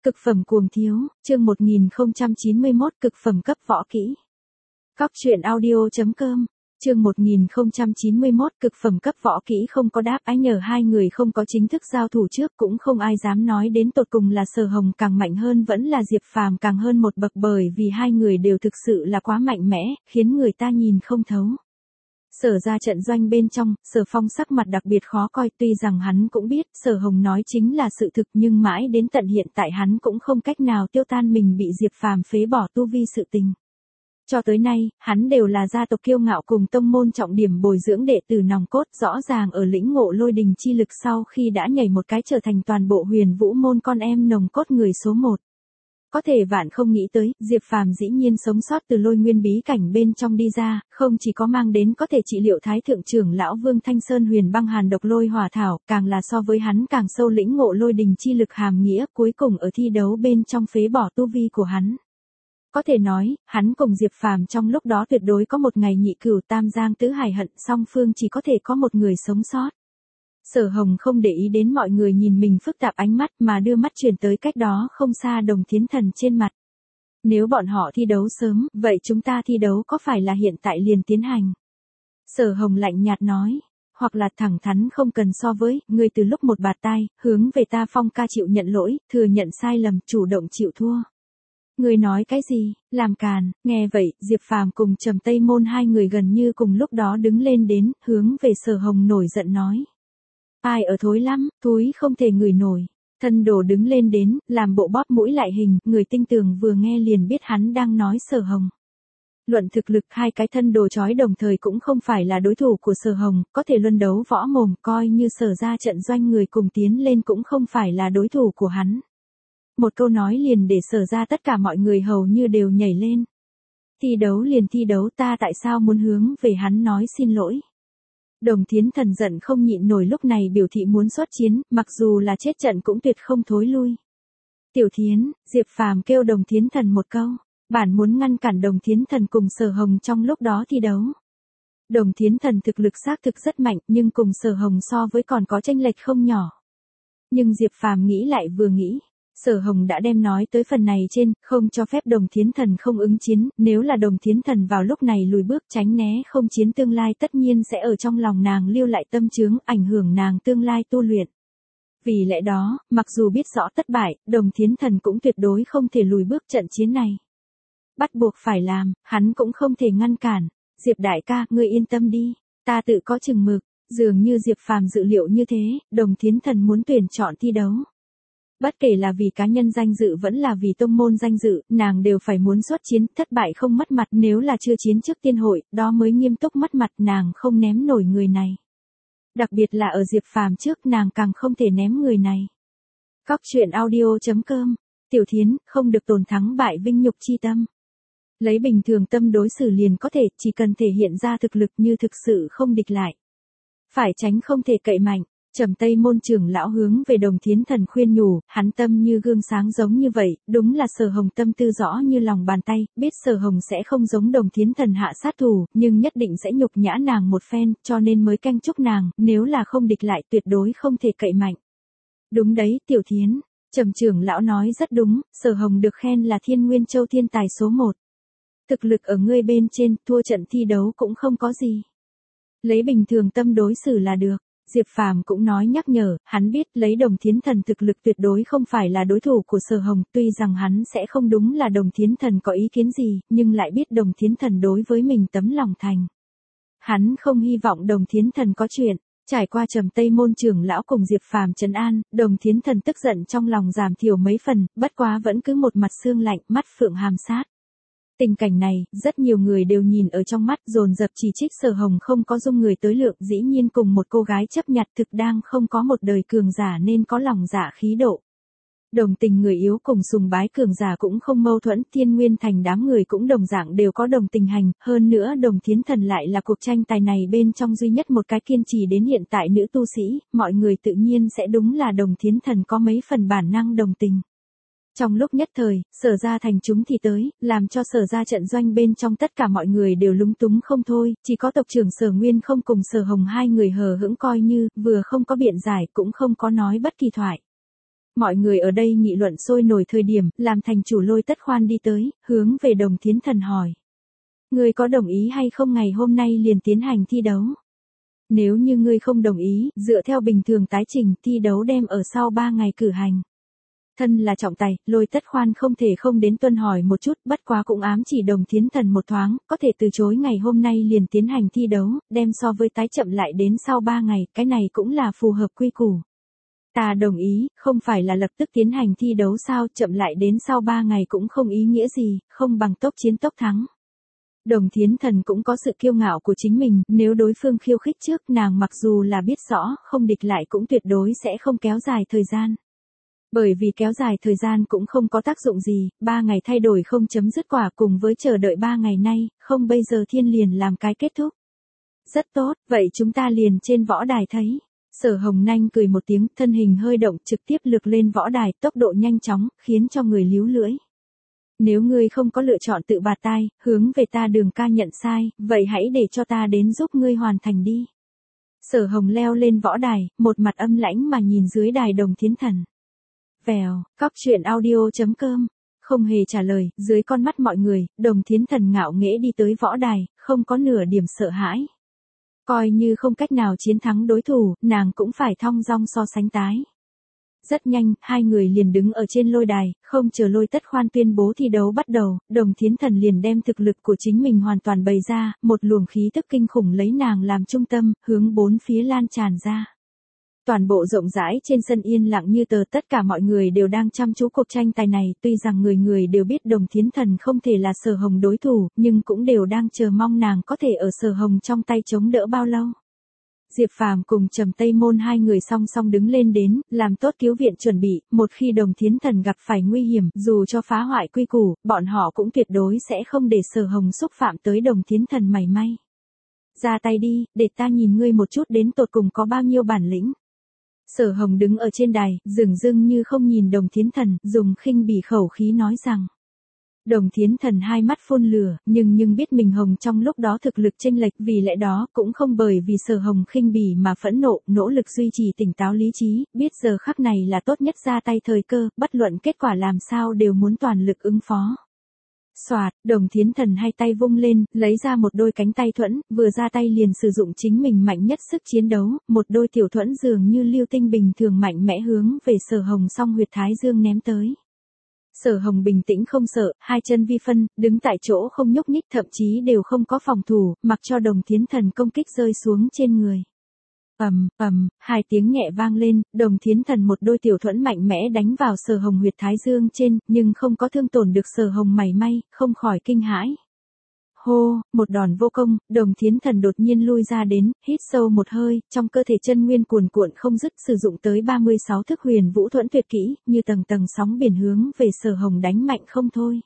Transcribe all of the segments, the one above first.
Cực phẩm cuồng thiếu, chương 1091 cực phẩm cấp võ kỹ. Cóc truyện audio.com, chương 1091 cực phẩm cấp võ kỹ. Không có đáp ái nhờ hai người không có chính thức giao thủ trước, cũng không ai dám nói đến tột cùng là Sở Hồng càng mạnh hơn vẫn là Diệp Phàm càng hơn một bậc, bởi vì hai người đều thực sự là quá mạnh mẽ, khiến người ta nhìn không thấu. Sở ra trận doanh bên trong, Sở Phong sắc mặt đặc biệt khó coi, tuy rằng hắn cũng biết Sở Hồng nói chính là sự thực, nhưng mãi đến tận hiện tại hắn cũng không cách nào tiêu tan mình bị Diệp Phàm phế bỏ tu vi sự tình. Cho tới nay, hắn đều là gia tộc kiêu ngạo cùng tông môn trọng điểm bồi dưỡng đệ tử nòng cốt, rõ ràng ở lĩnh ngộ lôi đình chi lực sau khi đã nhảy một cái trở thành toàn bộ Huyền Vũ môn con em nòng cốt người số 1. Có thể vạn không nghĩ tới, Diệp Phàm dĩ nhiên sống sót từ lôi nguyên bí cảnh bên trong đi ra, không chỉ có mang đến có thể trị liệu thái thượng trưởng lão Vương Thanh Sơn huyền băng hàn độc lôi hỏa thảo, càng là so với hắn càng sâu lĩnh ngộ lôi đình chi lực hàm nghĩa, cuối cùng ở thi đấu bên trong phế bỏ tu vi của hắn. Có thể nói, hắn cùng Diệp Phàm trong lúc đó tuyệt đối có một ngày nhị cửu tam giang tứ hải hận, song phương chỉ có thể có một người sống sót. Sở Hồng không để ý đến mọi người nhìn mình phức tạp ánh mắt, mà đưa mắt chuyển tới cách đó không xa Đồng Thiến Thần trên mặt. Nếu bọn họ thi đấu sớm, vậy chúng ta thi đấu có phải là hiện tại liền tiến hành? Sở Hồng lạnh nhạt nói, hoặc là thẳng thắn không cần so với, người từ lúc một bạt tai, hướng về ta Phong ca chịu nhận lỗi, thừa nhận sai lầm, chủ động chịu thua. Người nói cái gì, làm càn. Nghe vậy, Diệp Phàm cùng Trầm Tây Môn hai người gần như cùng lúc đó đứng lên đến, hướng về Sở Hồng nổi giận nói. Ai ở thối lắm, túi không thể ngửi nổi. Thân đồ đứng lên đến, làm bộ bóp mũi lại hình, người tinh tường vừa nghe liền biết hắn đang nói Sở Hồng. Luận thực lực, hai cái thân đồ chói đồng thời cũng không phải là đối thủ của Sở Hồng, có thể luân đấu võ mồm, coi như Sở ra trận doanh người cùng tiến lên cũng không phải là đối thủ của hắn. Một câu nói liền để Sở ra tất cả mọi người hầu như đều nhảy lên. Thi đấu liền thi đấu, ta tại sao muốn hướng về hắn nói xin lỗi? Đồng Thiến Thần giận không nhịn nổi, lúc này biểu thị muốn xuất chiến, mặc dù là chết trận cũng tuyệt không thối lui. Tiểu Thiến, Diệp Phàm kêu Đồng Thiến Thần một câu, bản muốn ngăn cản Đồng Thiến Thần cùng Sở Hồng trong lúc đó thi đấu. Đồng Thiến Thần thực lực xác thực rất mạnh, nhưng cùng Sở Hồng so với còn có chênh lệch không nhỏ. Nhưng Diệp Phàm nghĩ lại vừa nghĩ. Sở Hồng đã đem nói tới phần này trên, không cho phép Đồng Thiến Thần không ứng chiến, nếu là Đồng Thiến Thần vào lúc này lùi bước tránh né không chiến, tương lai tất nhiên sẽ ở trong lòng nàng lưu lại tâm chướng, ảnh hưởng nàng tương lai tu luyện. Vì lẽ đó, mặc dù biết rõ thất bại, Đồng Thiến Thần cũng tuyệt đối không thể lùi bước trận chiến này. Bắt buộc phải làm, hắn cũng không thể ngăn cản. Diệp đại ca, ngươi yên tâm đi, ta tự có chừng mực. Dường như Diệp Phàm dự liệu như thế, Đồng Thiến Thần muốn tuyển chọn thi đấu. Bất kể là vì cá nhân danh dự vẫn là vì tông môn danh dự, nàng đều phải muốn xuất chiến, thất bại không mất mặt, nếu là chưa chiến trước tiên hội, đó mới nghiêm túc mất mặt, nàng không ném nổi người này. Đặc biệt là ở Diệp Phàm trước, nàng càng không thể ném người này. Cóc truyện audio.com, Tiểu Thiến, không được tổn thắng bại vinh nhục chi tâm. Lấy bình thường tâm đối xử liền có thể, chỉ cần thể hiện ra thực lực như thực sự không địch lại. Phải tránh không thể cậy mạnh. Trầm Tây Môn trưởng lão hướng về Đồng Thiến Thần khuyên nhủ, hắn tâm như gương sáng giống như vậy, đúng là Sở Hồng tâm tư rõ như lòng bàn tay, biết Sở Hồng sẽ không giống Đồng Thiến Thần hạ sát thủ, nhưng nhất định sẽ nhục nhã nàng một phen, cho nên mới canh chúc nàng, nếu là không địch lại tuyệt đối không thể cậy mạnh. Đúng đấy, Tiểu Thiến, Trầm trưởng lão nói rất đúng, Sở Hồng được khen là Thiên Nguyên Châu thiên tài số 1. Thực lực ở ngươi bên trên, thua trận thi đấu cũng không có gì. Lấy bình thường tâm đối xử là được. Diệp Phàm cũng nói nhắc nhở, hắn biết lấy Đồng Thiến Thần thực lực tuyệt đối không phải là đối thủ của Sở Hồng, tuy rằng hắn sẽ không đúng là Đồng Thiến Thần có ý kiến gì, nhưng lại biết Đồng Thiến Thần đối với mình tấm lòng thành. Hắn không hy vọng Đồng Thiến Thần có chuyện. Trải qua Trầm Tây Môn trưởng lão cùng Diệp Phàm trấn an, Đồng Thiến Thần tức giận trong lòng giảm thiểu mấy phần, bất quá vẫn cứ một mặt xương lạnh, mắt phượng hàm sát. Tình cảnh này, rất nhiều người đều nhìn ở trong mắt, dồn dập chỉ trích Sở Hồng không có dung người tới lượng, dĩ nhiên cùng một cô gái chấp nhặt, thực đang không có một đời cường giả nên có lòng dạ khí độ. Đồng tình người yếu cùng sùng bái cường giả cũng không mâu thuẫn, Thiên Nguyên Thành đám người cũng đồng dạng đều có đồng tình hành, hơn nữa Đồng Thiến Thần lại là cuộc tranh tài này bên trong duy nhất một cái kiên trì đến hiện tại nữ tu sĩ, mọi người tự nhiên sẽ đúng là Đồng Thiến Thần có mấy phần bản năng đồng tình. Trong lúc nhất thời, Sở ra thành chúng thì tới, làm cho Sở ra trận doanh bên trong tất cả mọi người đều lúng túng không thôi, chỉ có tộc trưởng Sở Nguyên không cùng Sở Hồng hai người hờ hững coi như, vừa không có biện giải cũng không có nói bất kỳ thoại. Mọi người ở đây nghị luận sôi nổi thời điểm, làm thành chủ Lôi Tất Khoan đi tới, hướng về Đồng Thiến Thần hỏi. Ngươi có đồng ý hay không ngày hôm nay liền tiến hành thi đấu? Nếu như ngươi không đồng ý, dựa theo bình thường tái trình, thi đấu đem ở sau 3 ngày cử hành. Thân là trọng tài, Lôi Tất Khoan không thể không đến tuân hỏi một chút, bất quá cũng ám chỉ Đồng Thiến Thần một thoáng, có thể từ chối ngày hôm nay liền tiến hành thi đấu, đem so với tái chậm lại đến sau 3 ngày, cái này cũng là phù hợp quy củ. Ta đồng ý, không phải là lập tức tiến hành thi đấu sao, chậm lại đến sau 3 ngày cũng không ý nghĩa gì, không bằng tốc chiến tốc thắng. Đồng Thiến Thần cũng có sự kiêu ngạo của chính mình, nếu đối phương khiêu khích trước, nàng mặc dù là biết rõ, không địch lại cũng tuyệt đối sẽ không kéo dài thời gian. Bởi vì kéo dài thời gian cũng không có tác dụng gì, 3 ngày thay đổi không chấm dứt quả cùng với chờ đợi 3 ngày nay, không bây giờ thiên liền làm cái kết thúc. Rất tốt, vậy chúng ta liền trên võ đài thấy. Sở Hồng Nanh cười một tiếng, thân hình hơi động, trực tiếp lược lên võ đài, tốc độ nhanh chóng, khiến cho người líu lưỡi. Nếu ngươi không có lựa chọn tự bạt tai, hướng về ta Đường ca nhận sai, vậy hãy để cho ta đến giúp ngươi hoàn thành đi. Sở Hồng leo lên võ đài, một mặt âm lãnh mà nhìn dưới đài Đồng Thiến Thần. Vèo, cóc truyện audio.com. Không hề trả lời, dưới con mắt mọi người, Đồng Thiến Thần ngạo nghễ đi tới võ đài, không có nửa điểm sợ hãi. Coi như không cách nào chiến thắng đối thủ, nàng cũng phải thong dong so sánh tái. Rất nhanh, hai người liền đứng ở trên lôi đài, không chờ Lôi Tất Khoan tuyên bố thi đấu bắt đầu, Đồng Thiến Thần liền đem thực lực của chính mình hoàn toàn bày ra, một luồng khí tức kinh khủng lấy nàng làm trung tâm, hướng bốn phía lan tràn ra. Toàn bộ rộng rãi trên sân yên lặng như tờ, tất cả mọi người đều đang chăm chú cuộc tranh tài này, tuy rằng người người đều biết Đồng Thiến Thần không thể là Sở Hồng đối thủ, nhưng cũng đều đang chờ mong nàng có thể ở Sở Hồng trong tay chống đỡ bao lâu. Diệp Phàm cùng Trầm Tây Môn hai người song song đứng lên đến, làm tốt cứu viện chuẩn bị, một khi Đồng Thiến Thần gặp phải nguy hiểm, dù cho phá hoại quy củ, bọn họ cũng tuyệt đối sẽ không để Sở Hồng xúc phạm tới Đồng Thiến Thần mảy may. Ra tay đi, để ta nhìn ngươi một chút đến tột cùng có bao nhiêu bản lĩnh. Sở Hồng đứng ở trên đài, dửng dưng như không nhìn Đồng Thiến Thần, dùng khinh bỉ khẩu khí nói rằng. Đồng Thiến Thần hai mắt phun lửa, nhưng biết mình Hồng trong lúc đó thực lực chênh lệch, vì lẽ đó cũng không bởi vì Sở Hồng khinh bỉ mà phẫn nộ, nỗ lực duy trì tỉnh táo lý trí, biết giờ khắc này là tốt nhất ra tay thời cơ, bất luận kết quả làm sao đều muốn toàn lực ứng phó. Soạt, Đồng Thiến Thần hai tay vung lên, lấy ra một đôi cánh tay thuẫn, vừa ra tay liền sử dụng chính mình mạnh nhất sức chiến đấu, một đôi tiểu thuẫn dường như lưu tinh bình thường mạnh mẽ hướng về Sở Hồng song huyệt thái dương ném tới. Sở Hồng bình tĩnh không sợ, hai chân vi phân, đứng tại chỗ không nhúc nhích, thậm chí đều không có phòng thủ, mặc cho Đồng Thiến Thần công kích rơi xuống trên người. Hai tiếng nhẹ vang lên, Đồng Thiến Thần một đôi tiểu thuẫn mạnh mẽ đánh vào Sở Hồng huyệt thái dương trên, nhưng không có thương tổn được Sở Hồng mảy may, không khỏi kinh hãi. Hô, một đòn vô công, Đồng Thiến Thần đột nhiên lui ra đến, hít sâu một hơi, trong cơ thể chân nguyên cuồn cuộn không dứt, sử dụng tới 36 thức huyền vũ thuẫn tuyệt kỹ, như tầng tầng sóng biển hướng về Sở Hồng đánh mạnh không thôi.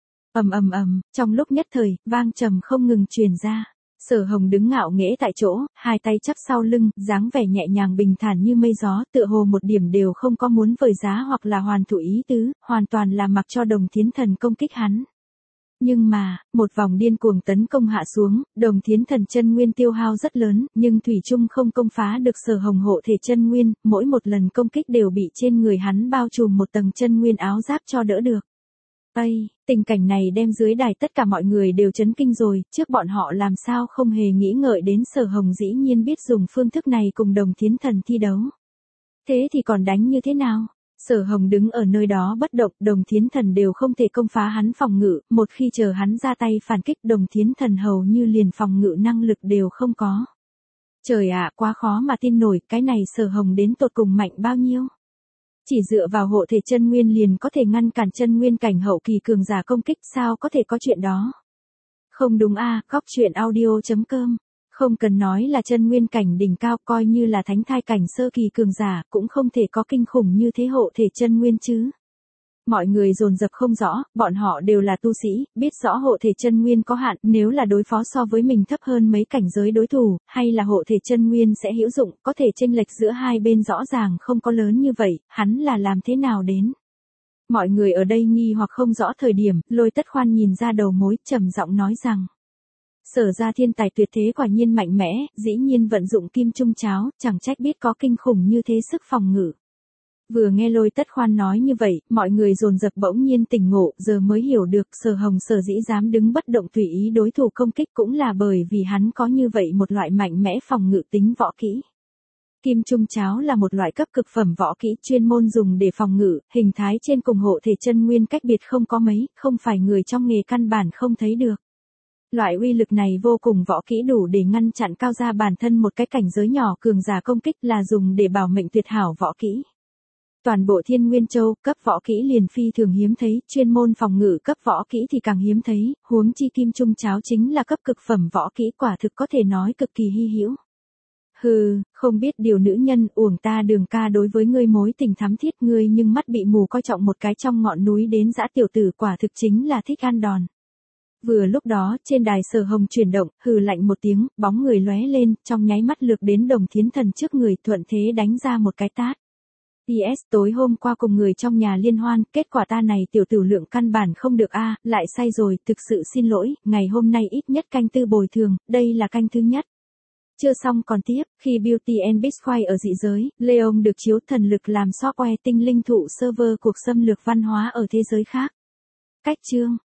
Trong lúc nhất thời, vang trầm không ngừng truyền ra. Sở Hồng đứng ngạo nghễ tại chỗ, hai tay chắp sau lưng, dáng vẻ nhẹ nhàng bình thản như mây gió, tựa hồ một điểm đều không có muốn vời giá hoặc là hoàn thủ ý tứ, hoàn toàn là mặc cho Đồng Thiến Thần công kích hắn. Nhưng mà, một vòng điên cuồng tấn công hạ xuống, Đồng Thiến Thần chân nguyên tiêu hao rất lớn, nhưng thủy chung không công phá được Sở Hồng hộ thể chân nguyên, mỗi một lần công kích đều bị trên người hắn bao trùm một tầng chân nguyên áo giáp cho đỡ được. Tình cảnh này đem dưới đài tất cả mọi người đều chấn kinh rồi, trước bọn họ làm sao không hề nghĩ ngợi đến Sở Hồng dĩ nhiên biết dùng phương thức này cùng Đồng Thiến Thần thi đấu. Thế thì còn đánh như thế nào? Sở Hồng đứng ở nơi đó bất động, Đồng Thiến Thần đều không thể công phá hắn phòng ngự, một khi chờ hắn ra tay phản kích, Đồng Thiến Thần hầu như liền phòng ngự năng lực đều không có. Trời ạ, quá khó mà tin nổi, cái này Sở Hồng đến tột cùng mạnh bao nhiêu? Chỉ dựa vào hộ thể chân nguyên liền có thể ngăn cản chân nguyên cảnh hậu kỳ cường giả công kích, sao có thể có chuyện đó? Không đúng a, cóc truyện audio.com. Không cần nói là chân nguyên cảnh đỉnh cao, coi như là thánh thai cảnh sơ kỳ cường giả, cũng không thể có kinh khủng như thế hộ thể chân nguyên chứ. Mọi người dồn dập không rõ, bọn họ đều là tu sĩ, biết rõ hộ thể chân nguyên có hạn, nếu là đối phó so với mình thấp hơn mấy cảnh giới đối thủ, hay là hộ thể chân nguyên sẽ hữu dụng, có thể chênh lệch giữa hai bên rõ ràng không có lớn như vậy, hắn là làm thế nào đến? Mọi người ở đây nghi hoặc không rõ thời điểm, Lôi Tất Khoan nhìn ra đầu mối, trầm giọng nói rằng. Sở ra thiên tài tuyệt thế quả nhiên mạnh mẽ, dĩ nhiên vận dụng kim trung cháo, chẳng trách biết có kinh khủng như thế sức phòng ngự. Vừa nghe Lôi Tất Khoan nói như vậy, mọi người dồn dập bỗng nhiên tỉnh ngộ, giờ mới hiểu được Sở Hồng sở dĩ dám đứng bất động tùy ý đối thủ công kích cũng là bởi vì hắn có như vậy một loại mạnh mẽ phòng ngự tính võ kỹ. Kim Trung Cháo là một loại cấp cực phẩm võ kỹ chuyên môn dùng để phòng ngự, hình thái trên cùng hộ thể chân nguyên cách biệt không có mấy, không phải người trong nghề căn bản không thấy được. Loại uy lực này vô cùng võ kỹ đủ để ngăn chặn Cao Gia bản thân một cái cảnh giới nhỏ cường giả công kích là dùng để bảo mệnh tuyệt hảo võ kỹ. Toàn bộ Thiên Nguyên Châu, cấp võ kỹ liền phi thường hiếm thấy, chuyên môn phòng ngự cấp võ kỹ thì càng hiếm thấy, huống chi Kim Trung Cháo chính là cấp cực phẩm võ kỹ quả thực có thể nói cực kỳ hy hữu. Hừ, không biết điều nữ nhân, uổng ta Đường ca đối với ngươi mối tình thắm thiết, ngươi nhưng mắt bị mù coi trọng một cái trong ngọn núi đến dã tiểu tử, quả thực chính là thích ăn đòn. Vừa lúc đó, trên đài Sở Hồng chuyển động, hừ lạnh một tiếng, bóng người lóe lên, trong nháy mắt lược đến Đồng Thiến Thần trước người, thuận thế đánh ra một cái tát. PS tối hôm qua cùng người trong nhà liên hoan, kết quả ta này tiểu tử lượng căn bản không được a, lại say rồi, thực sự xin lỗi, ngày hôm nay ít nhất canh tư bồi thường, đây là canh thứ nhất. Chưa xong còn tiếp, khi Beauty and Beast khoai ở dị giới, Leon được chiếu thần lực làm software tinh linh thụ server cuộc xâm lược văn hóa ở thế giới khác. Cách chương